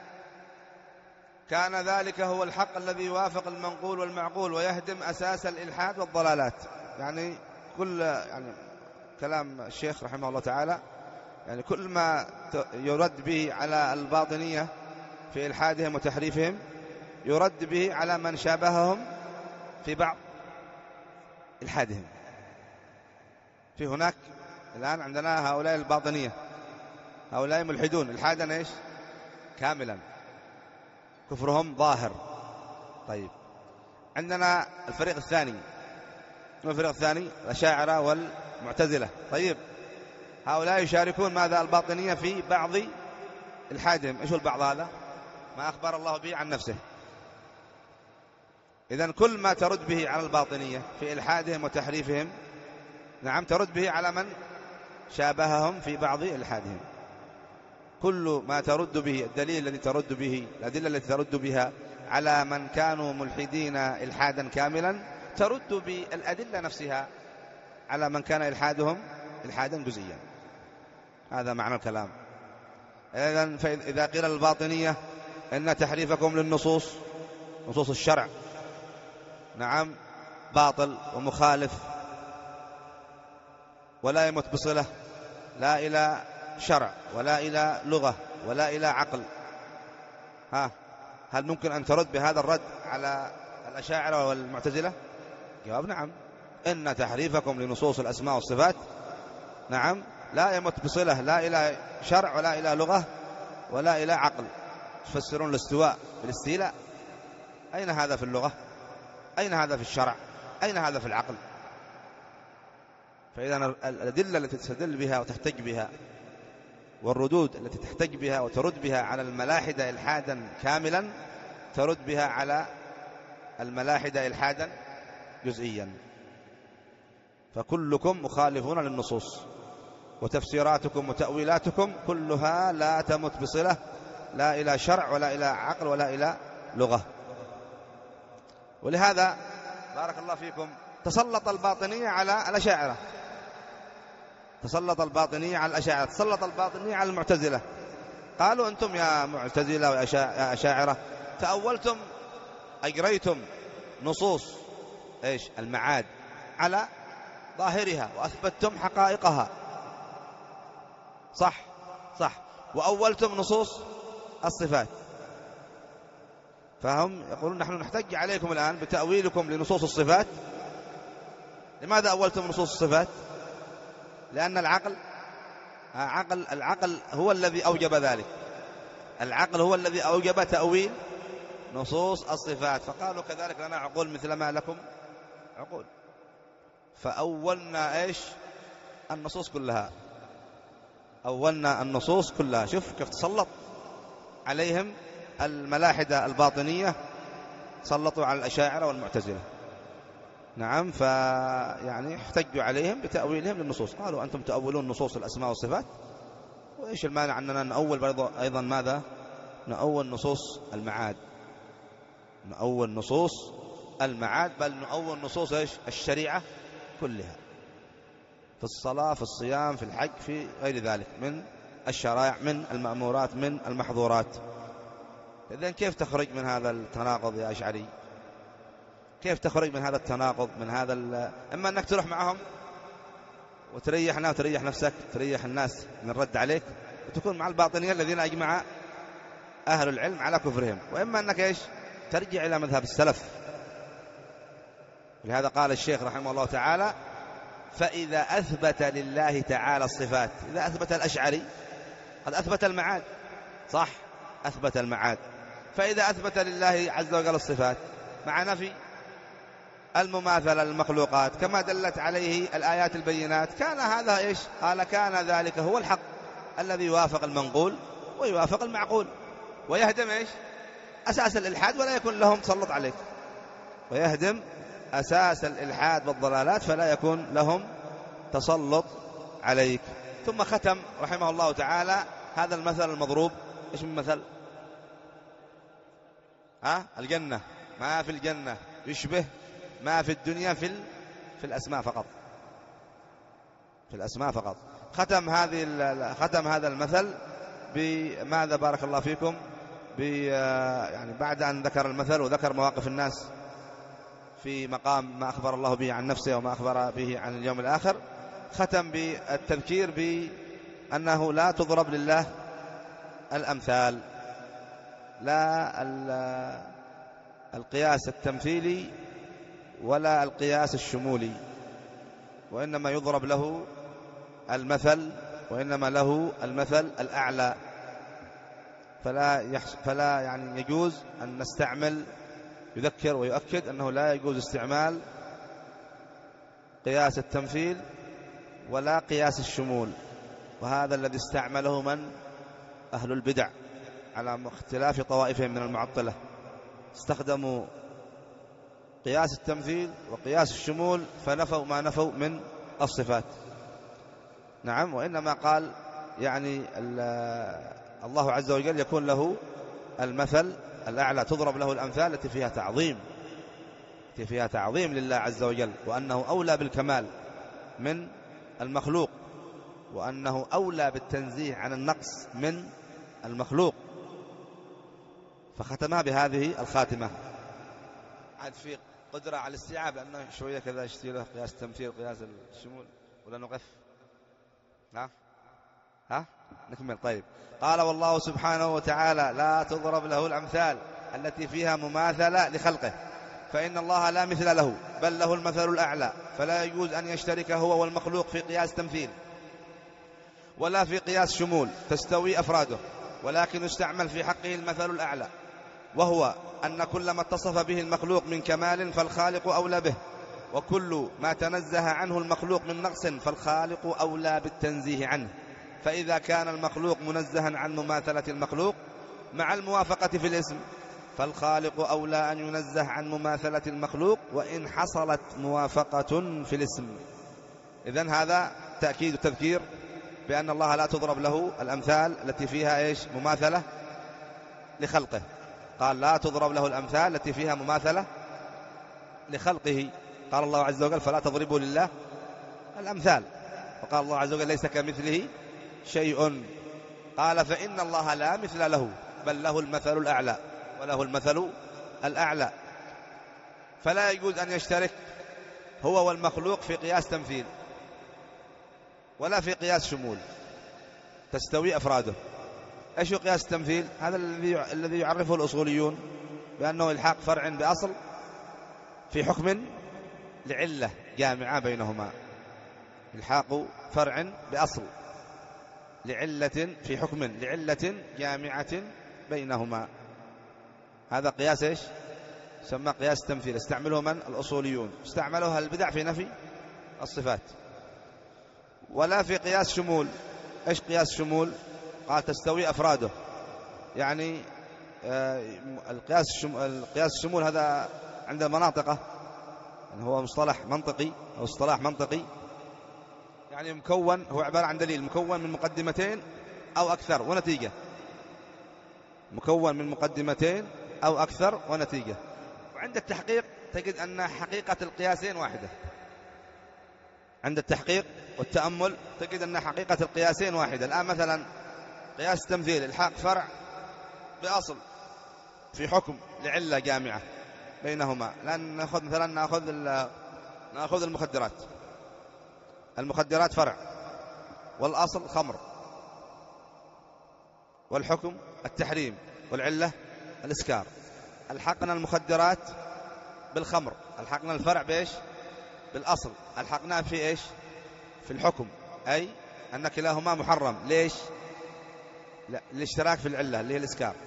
كان ذلك هو الحق الذي يوافق المنقول والمعقول ويهدم أساس الإلحاد والضلالات. يعني كل يعني كلام الشيخ رحمه الله تعالى، يعني كل ما يرد به على الباطنية في إلحادهم وتحريفهم يرد به على من شابههم في بعض إلحادهم. في هناك الآن عندنا هؤلاء الباطنية، هؤلاء ملحدون إلحادا إيش كاملا، كفرهم ظاهر. طيب عندنا الفريق الثاني، ما الفريق الثاني؟ الأشاعرة والمعتزلة. طيب هؤلاء يشاركون ماذا؟ الباطنية في بعض إلحادهم. إيش هو البعض هذا؟ ما أخبر الله به عن نفسه. إذن كل ما ترد به على الباطنية في إلحادهم وتحريفهم، نعم، ترد به على من شابههم في بعض إلحادهم. كل ما ترد به، الدليل الذي ترد به، الأدلة التي ترد بها على من كانوا ملحدين إلحادا كاملا، ترد بالأدلة نفسها على من كان إلحادهم إلحادا جزئيا. هذا معنى الكلام. إذن فإذا قيل للباطنية إن تحريفكم للنصوص، نصوص الشرع، نعم، باطل ومخالف ولا يمت بصلة لا إلى شرع ولا إلى لغة ولا إلى عقل، ها هل ممكن أن ترد بهذا الرد على الأشاعرة والمعتزلة؟ جواب نعم. إن تحريفكم لنصوص الأسماء والصفات، نعم، لا يمت بصلة لا إلى شرع ولا إلى لغة ولا إلى عقل. تفسرون الاستواء بالاستيلاء، أين هذا في اللغة؟ أين هذا في الشرع؟ أين هذا في العقل؟ فإذا الأدلة التي تستدل بها وتحتج بها والردود التي تحتج بها وترد بها على الملاحدة إلحادا كاملا ترد بها على الملاحدة إلحادا جزئيا. فكلكم مخالفون للنصوص، وتفسيراتكم وتأويلاتكم كلها لا تمت بصلة لا إلى شرع ولا إلى عقل ولا إلى لغة. ولهذا بارك الله فيكم تسلط الباطنية على الأشاعرة، تسلط الباطنية على الأشاعرة، تسلط الباطنية على المعتزلة. قالوا أنتم يا معتزلة ويا أشاعرة تأولتم، أجريتم نصوص إيش المعاد على ظاهرها وأثبتتم حقائقها، صح صح، وأولتم نصوص الصفات. فهم يقولون نحن نحتج عليكم الآن بتأويلكم لنصوص الصفات. لماذا أولتم نصوص الصفات؟ لأن العقل عقل العقل هو الذي أوجب ذلك، العقل هو الذي أوجب تأويل نصوص الصفات. فقالوا كذلك لنا عقول مثل ما لكم عقول، فأولنا إيش النصوص كلها، أولنا النصوص كلها. شوف كيف تسلط عليهم الملاحدة الباطنية، سلطوا على الأشاعرة والمعتزلة، نعم، فيعني احتجوا عليهم بتأويلهم للنصوص. قالوا أنتم تأولون نصوص الأسماء والصفات، وإيش المانع أننا نأول أيضا ماذا؟ نأول نصوص المعاد، نأول نصوص المعاد، بل نأول نصوص إيش الشريعة كلها، في الصلاة، في الصيام، في الحج، في غير ذلك من الشرائع، من المأمورات، من المحظورات. إذن كيف تخرج من هذا التناقض يا أشعري؟ كيف تخرج من هذا التناقض، من هذا ال... إما أنك تروح معهم وتريحنا وتريح نفسك، تريح الناس من الرد عليك، وتكون مع الباطنية الذين أجمع أهل العلم على كفرهم، وإما أنك إيش ترجع إلى مذهب السلف. لهذا قال الشيخ رحمه الله تعالى: فإذا أثبت لله تعالى الصفات، إذا أثبت الأشعري قد أثبت المعاد، صح، أثبت المعاد، فإذا أثبت لله عز وجل الصفات مع نفي المماثلة للمخلوقات كما دلت عليه الآيات البينات، كان هذا إيش؟ قال كان ذلك هو الحق الذي يوافق المنقول ويوافق المعقول، ويهدم إيش؟ أساس الإلحاد ولا يكون لهم تسلط عليك، ويهدم أساس الإلحاد والضلالات فلا يكون لهم تسلط عليك. ثم ختم رحمه الله تعالى هذا المثل المضروب. إيش من مثل؟ ها؟ الجنة، ما في الجنة يشبه ما في الدنيا في في الأسماء فقط. في الأسماء فقط. ختم هذه ختم هذا المثل بماذا بارك الله فيكم؟ يعني بعد أن ذكر المثل وذكر مواقف الناس في مقام ما أخبر الله به عن نفسه وما أخبر به عن اليوم الآخر، ختم بالتذكير بأنه لا تضرب لله الأمثال، لا القياس التمثيلي ولا القياس الشمولي، وإنما يضرب له المثل، وإنما له المثل الأعلى. فلا يحس فلا يعني يجوز أن نستعمل، يذكر ويؤكد أنه لا يجوز استعمال قياس التمثيل ولا قياس الشمول، وهذا الذي استعمله من؟ أهل البدع على اختلاف طوائفهم من المعطلة، استخدموا قياس التمثيل وقياس الشمول فنفوا ما نفوا من الصفات. نعم، وإنما قال يعني الله عز وجل يكون له المثل الأعلى، تضرب له الأمثال التي فيها تعظيم، التي فيها تعظيم لله عز وجل، وأنه أولى بالكمال من المخلوق، وأنه أولى بالتنزيه عن النقص من المخلوق. فختمها بهذه الخاتمة. عاد في قدرة على الاستيعاب، لأنه شوية كذا يشتري له قياس التمثيل قياس الشمول، ولا نقف؟ ها ها نكمل. طيب، قال والله سبحانه وتعالى لا تضرب له الأمثال التي فيها مماثلة لخلقه، فإن الله لا مثل له بل له المثل الأعلى، فلا يجوز أن يشترك هو والمخلوق في قياس تمثيل ولا في قياس شمول تستوي أفراده، ولكن يستعمل في حقه المثل الأعلى، وهو أن كل ما اتصف به المخلوق من كمال فالخالق أولى به، وكل ما تنزه عنه المخلوق من نقص فالخالق أولى بالتنزيه عنه. فإذا كان المخلوق منزها عن مماثلة المخلوق مع الموافقة في الاسم، فالخالق أولى أن ينزه عن مماثلة المخلوق وإن حصلت موافقة في الاسم. إذن هذا تأكيد التذكير بأن الله لا تضرب له الأمثال التي فيها إيش؟ مماثلة لخلقه. قال لا تضرب له الأمثال التي فيها مماثلة لخلقه. قال الله عز وجل فلا تضربوا لله الأمثال، وقال الله عز وجل ليس كمثله شيء. قال فإن الله لا مثل له بل له المثل الأعلى، وله المثل الأعلى، فلا يجوز أن يشترك هو والمخلوق في قياس تمثيل ولا في قياس شمول تستوي أفراده. إيش هو قياس التمثيل؟ هذا الذي الذي يعرفه الأصوليون بأنه إلحاق فرع بأصل في حكم لعلة جامعة بينهما، إلحاق فرع بأصل لعلة في حكم لعلة جامعة بينهما، هذا قياس إيش؟ سمى قياس التمثيل. استعمله من؟ الأصوليون. استعملوها البدع في نفي الصفات. ولا في قياس شمول. إيش قياس شمول؟ قال تستوي أفراده، يعني القياس القياس الشمول هذا عند المناطقة يعني هو مصطلح منطقي أو اصطلاح منطقي، يعني مكون، هو عبارة عن دليل مكون من مقدمتين أو أكثر ونتيجة، مكون من مقدمتين أو أكثر ونتيجة. وعند التحقيق تجد أن حقيقة القياسين واحدة. عند التحقيق والتأمل تجد أن حقيقة القياسين واحدة. الآن مثلا قياس التمثيل الحاق فرع بأصل في حكم لعلة جامعة بينهما. لأن نأخذ مثلا نأخذ نأخذ المخدرات. المخدرات فرع، والأصل خمر، والحكم التحريم، والعلة الإسكار. ألحقنا المخدرات بالخمر، ألحقنا الفرع بإيش؟ بالأصل، ألحقناه في إيش؟ في الحكم، أي أن كلاهما محرم. ليش؟ لا، الاشتراك في العلة اللي هي الإسكار.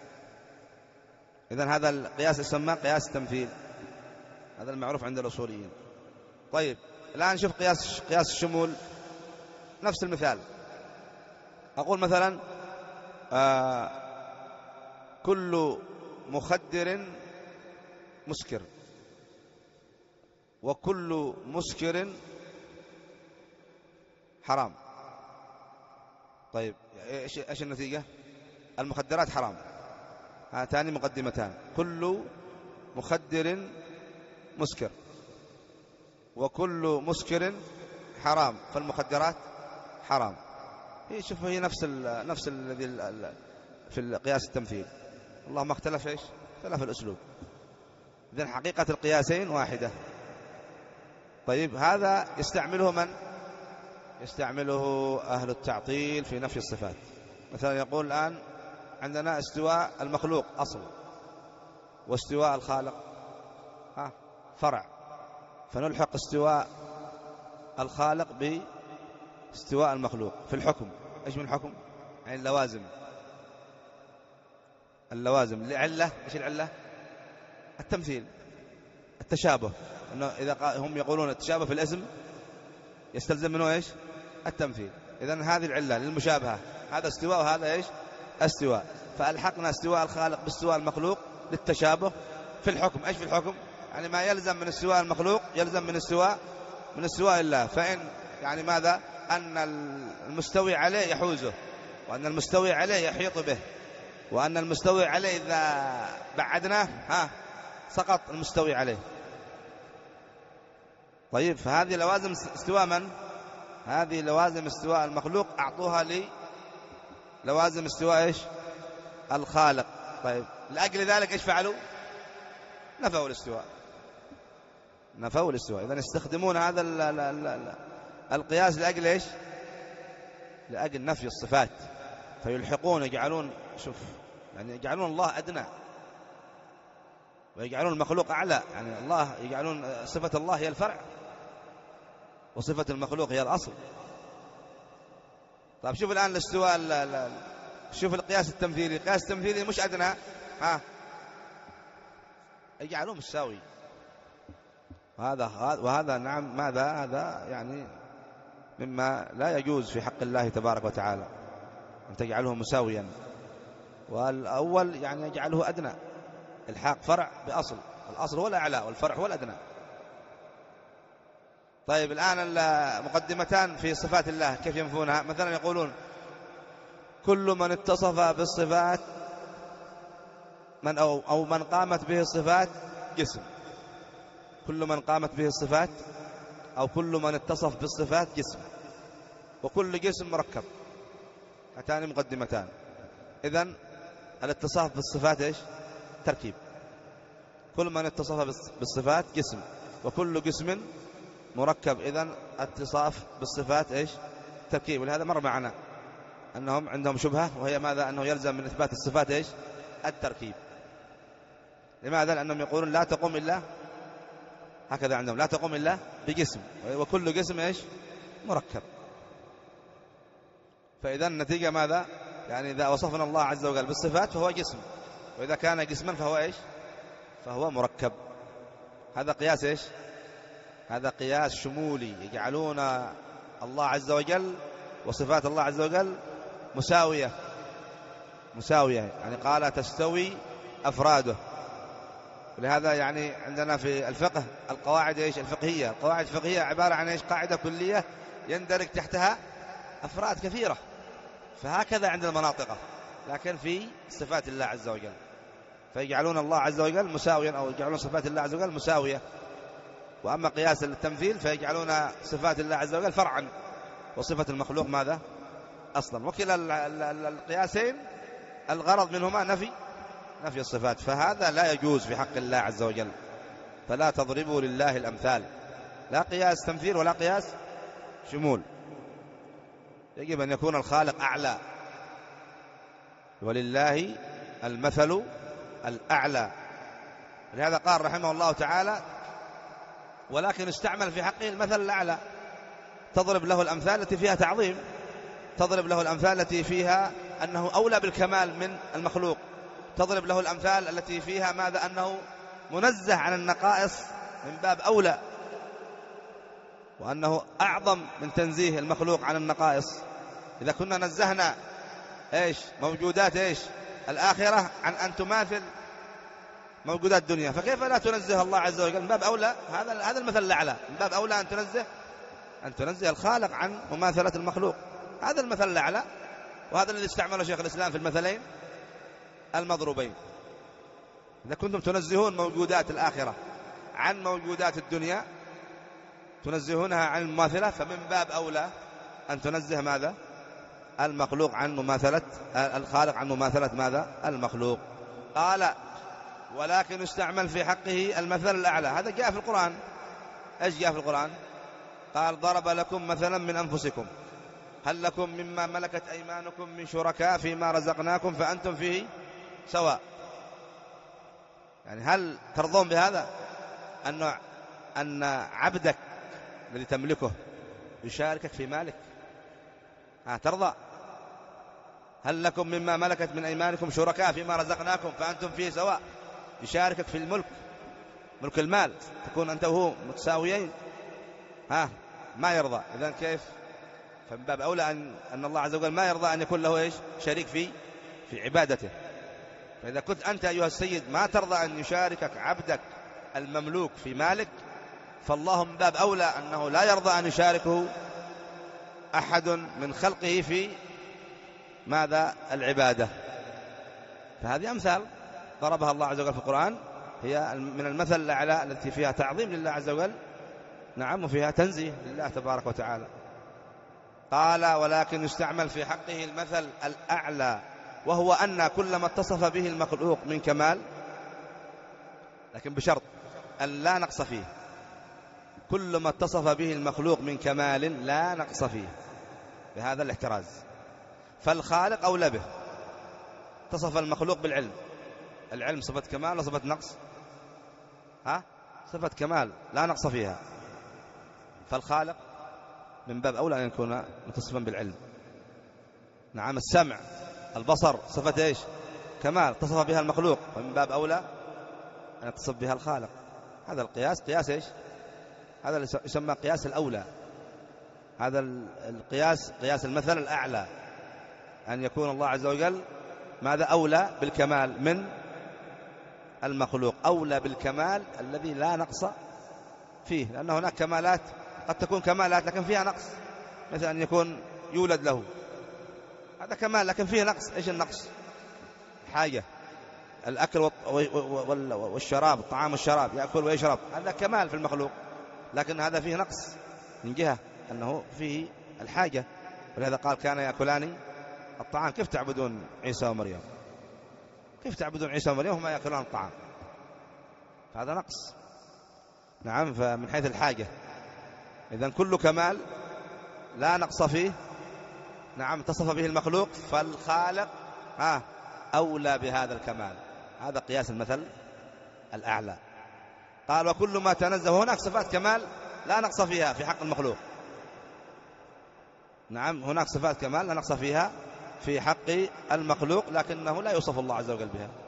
إذن هذا القياس يسمى قياس التمثيل، هذا المعروف عند الأصوليين. طيب الآن نشوف قياس قياس الشمول. نفس المثال، أقول مثلا آه كل مخدر مسكر، وكل مسكر حرام. طيب ايش ايش النتيجة؟ المخدرات حرام. هاتان مقدمتان، كل مخدر مسكر وكل مسكر حرام، فالمخدرات حرام. هي شوف هي نفس ال نفس الذي في القياس التمثيل، اللهم اختلف ايش؟ اختلف الأسلوب. إذن حقيقة القياسين واحدة. طيب هذا يستعمله من؟ يستعمله أهل التعطيل في نفي الصفات. مثلا يقول الآن عندنا استواء المخلوق أصل، واستواء الخالق ها فرع، فنلحق استواء الخالق باستواء المخلوق في الحكم. ايش من الحكم؟ يعني اللوازم. اللوازم لعلة، ايش العلة؟ التمثيل، التشابه. انه اذا هم يقولون التشابه في الاسم يستلزم منه ايش؟ التمثيل. اذن هذه العلة للمشابهة، هذا استواء وهذا ايش؟ استواء. فألحقنا استواء الخالق باستواء المخلوق للتشابه في الحكم. ايش في الحكم؟ يعني ما يلزم من استواء المخلوق يلزم من استواء من استواء الله. فإن يعني ماذا؟ أن المستوي عليه يحوزه، وأن المستوي عليه يحيط به، وأن المستوي عليه إذا بعدناه ها سقط المستوي عليه. طيب فهذه لوازم استواء من؟ هذه لوازم استواء المخلوق أعطوها لي لوازم استواء ايش؟ الخالق. طيب لأجل ذلك ايش فعلوا؟ نفوا الاستواء، نفوا الاستواء. إذن يستخدمون هذا ال ال ال القياس لأجل ايش؟ لأجل نفي الصفات. فيلحقون يجعلون، شوف يعني يجعلون الله أدنى ويجعلون المخلوق أعلى. يعني الله يجعلون صفة الله هي الفرع وصفة المخلوق هي الأصل. طيب شوف الآن الاستواء، شوف القياس التمثيلي. القياس التمثيلي مش أدنى، ها يجعلوه مساوي. وهذا وهذا نعم ماذا؟ هذا يعني مما لا يجوز في حق الله تبارك وتعالى أن تجعله مساويا. والأول يعني يجعله أدنى، الحاق فرع بأصل، الأصل هو الأعلى والفرع هو الأدنى. طيب الآن المقدمتان في صفات الله كيف ينفونها؟ مثلا يقولون كل من اتصف بالصفات من أو, أو من قامت به الصفات جسم. كل من قامت به الصفات أو كل من اتصف بالصفات جسم، وكل جسم مركب. هاتان مقدمتان. إذن الاتصاف بالصفات إيش؟ تركيب. كل من اتصف بالصفات جسم، وكل جسم مركب. إذن اتصاف بالصفات إيش؟ تركيب. ولهذا مر معنا أنهم عندهم شبهة، وهي ماذا؟ أنه يلزم من إثبات الصفات إيش؟ التركيب. لماذا؟ لأنهم يقولون لا تقوم إلا هكذا، عندهم لا تقوم إلا بجسم، وكل جسم إيش؟ مركب. فإذا النتيجة ماذا؟ يعني إذا وصفنا الله عز وجل بالصفات فهو جسم، وإذا كان جسما فهو إيش؟ فهو مركب. هذا قياس إيش؟ هذا قياس شمولي. يجعلون الله عز وجل وصفات الله عز وجل مساوية، مساوية. يعني قال تستوي أفراده. ولهذا يعني عندنا في الفقه القواعد إيش؟ الفقهية. القواعد الفقهية عبارة عن إيش؟ قاعدة كلية يندرج تحتها أفراد كثيرة. فهكذا عند المناطقة، لكن في صفات الله عز وجل فيجعلون الله عز وجل مساويا، أو يجعلون صفات الله عز وجل مساوية. وأما قياس التمثيل فيجعلون صفات الله عز وجل فرعا، وصفة المخلوق ماذا؟ أصلا. وكلا القياسين الغرض منهما نفي نفي الصفات. فهذا لا يجوز في حق الله عز وجل. فلا تضربوا لله الأمثال، لا قياس تمثيل ولا قياس شمول. يجب أن يكون الخالق أعلى، ولله المثل الأعلى. لهذا قال رحمه الله تعالى ولكن استعمل في حقه المثل الأعلى. تضرب له الأمثال التي فيها تعظيم، تضرب له الأمثال التي فيها أنه أولى بالكمال من المخلوق، تضرب له الأمثال التي فيها ماذا؟ أنه منزه عن النقائص من باب أولى، وأنه أعظم من تنزيه المخلوق عن النقائص. إذا كنا نزهنا إيش؟ موجودات إيش؟ الآخرة عن أن تماثل موجودات الدنيا، فكيف لا تنزه الله عز وجل؟ من باب أولى هذا هذا المثل الأعلى، من باب أولى أن تنزه أن تنزه الخالق عن مماثلة المخلوق. هذا المثل الأعلى، وهذا الذي استعمله شيخ الإسلام في المثلين المضروبين. إذا كنتم تنزهون موجودات الآخرة عن موجودات الدنيا تنزهونها عن المماثلة، فمن باب أولى أن تنزه ماذا؟ المخلوق عن مماثلة الخالق، عن مماثلة ماذا؟ المخلوق. قال ولكن يستعمل في حقه المثل الأعلى. هذا جاء في القرآن. إيش جاء في القرآن؟ قال ضرب لكم مثلا من أنفسكم هل لكم مما ملكت أيمانكم من شركاء فيما رزقناكم فأنتم فيه سواء. يعني هل ترضون بهذا؟ أن أن عبدك الذي تملكه يشاركك في مالك؟ ها ترضى؟ هل لكم مما ملكت من أيمانكم شركاء فيما رزقناكم فأنتم فيه سواء، يشاركك في الملك، ملك المال، تكون أنت وهو متساويين؟ ها ما يرضى. إذن كيف؟ فمن باب أولى أن, أن الله عز وجل ما يرضى أن يكون له إيش؟ شريك في في عبادته. فإذا كنت أنت أيها السيد ما ترضى أن يشاركك عبدك المملوك في مالك، فالله من باب أولى أنه لا يرضى أن يشاركه أحد من خلقه في ماذا؟ العبادة. فهذه أمثال ضربها الله عز وجل في القرآن، هي من المثل الأعلى التي فيها تعظيم لله عز وجل، نعم، وفيها تنزيه لله تبارك وتعالى. قال ولكن يستعمل في حقه المثل الأعلى، وهو أن كل ما اتصف به المخلوق من كمال، لكن بشرط أن لا نقص فيه، كل ما اتصف به المخلوق من كمال لا نقص فيه، بهذا الاحتراز. فالخالق أولى به. اتصف المخلوق بالعلم، العلم صفة كمال ولا صفة نقص؟ ها؟ صفة كمال لا نقص فيها. فالخالق من باب أولى أن يكون متصفا بالعلم. نعم. السمع، البصر، صفة إيش؟ كمال اتصف بها المخلوق، فمن باب أولى أن يتصف بها الخالق. هذا القياس قياس إيش؟ هذا يسمى قياس الأولى. هذا القياس قياس المثل الأعلى، أن يكون الله عز وجل ماذا؟ أولى بالكمال من المخلوق، أولى بالكمال الذي لا نقص فيه. لأن هناك كمالات قد تكون كمالات لكن فيها نقص، مثل أن يكون يولد له، هذا كمال لكن فيه نقص. إيش النقص؟ حاجة، الأكل والشراب، الطعام والشراب، يأكل ويشرب، هذا كمال في المخلوق، لكن هذا فيه نقص من جهة أنه فيه الحاجة. ولهذا قال كان يأكلان الطعام. كيف تعبدون عيسى ومريم؟ كيف تعبدون عيسى ومريم وهم يأكلون الطعام؟ فهذا نقص. نعم. فمن حيث الحاجة. إذن كل كمال لا نقص فيه، نعم، اتصف به المخلوق، فالخالق ها أولى بهذا الكمال. هذا قياس المثل الأعلى. قال وكل ما تنزه، هناك صفات كمال لا نقص فيها في حق المخلوق. نعم، هناك صفات كمال لا نقص فيها في حق المخلوق، لكنه لا يوصف الله عز وجل بها.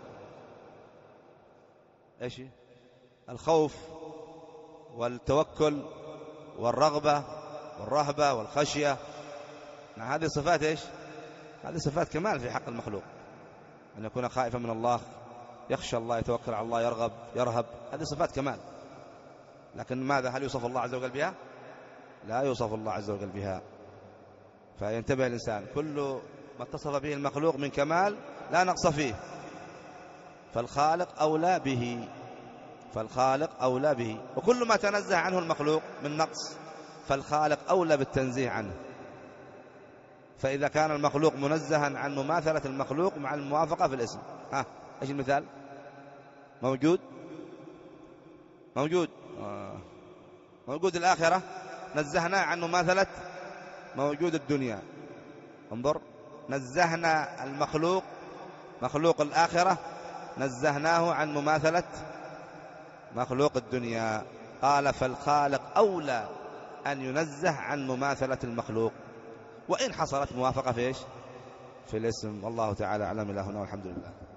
إيش؟ الخوف والتوكل والرغبة والرهبة والخشية. نعم، هذه صفات إيش؟ هذه صفات كمال في حق المخلوق، أن يكون خائفا من الله، يخشى الله، يتوكل على الله، يرغب، يرهب، هذه صفات كمال. لكن ماذا؟ هل يوصف الله عز وجل بها؟ لا يوصف الله عز وجل بها. فينتبه الإنسان، كل ما اتصف به المخلوق من كمال لا نقص فيه، فالخالق أولى به، فالخالق أولى به. وكل ما تنزه عنه المخلوق من نقص، فالخالق أولى بالتنزيه عنه. فإذا كان المخلوق منزها عن مماثلة المخلوق مع الموافقة في الاسم، ها إيش المثال؟ موجود موجود آه. موجود الآخرة نزهنا عن مماثلة موجود الدنيا. انظر، نزهنا المخلوق، مخلوق الآخرة نزهناه عن مماثلة مخلوق الدنيا. قال فالخالق أولى أن ينزه عن مماثلة المخلوق، وإن حصلت موافقة في إيش؟ في الاسم. والله تعالى أعلم. إلهنا والحمد لله.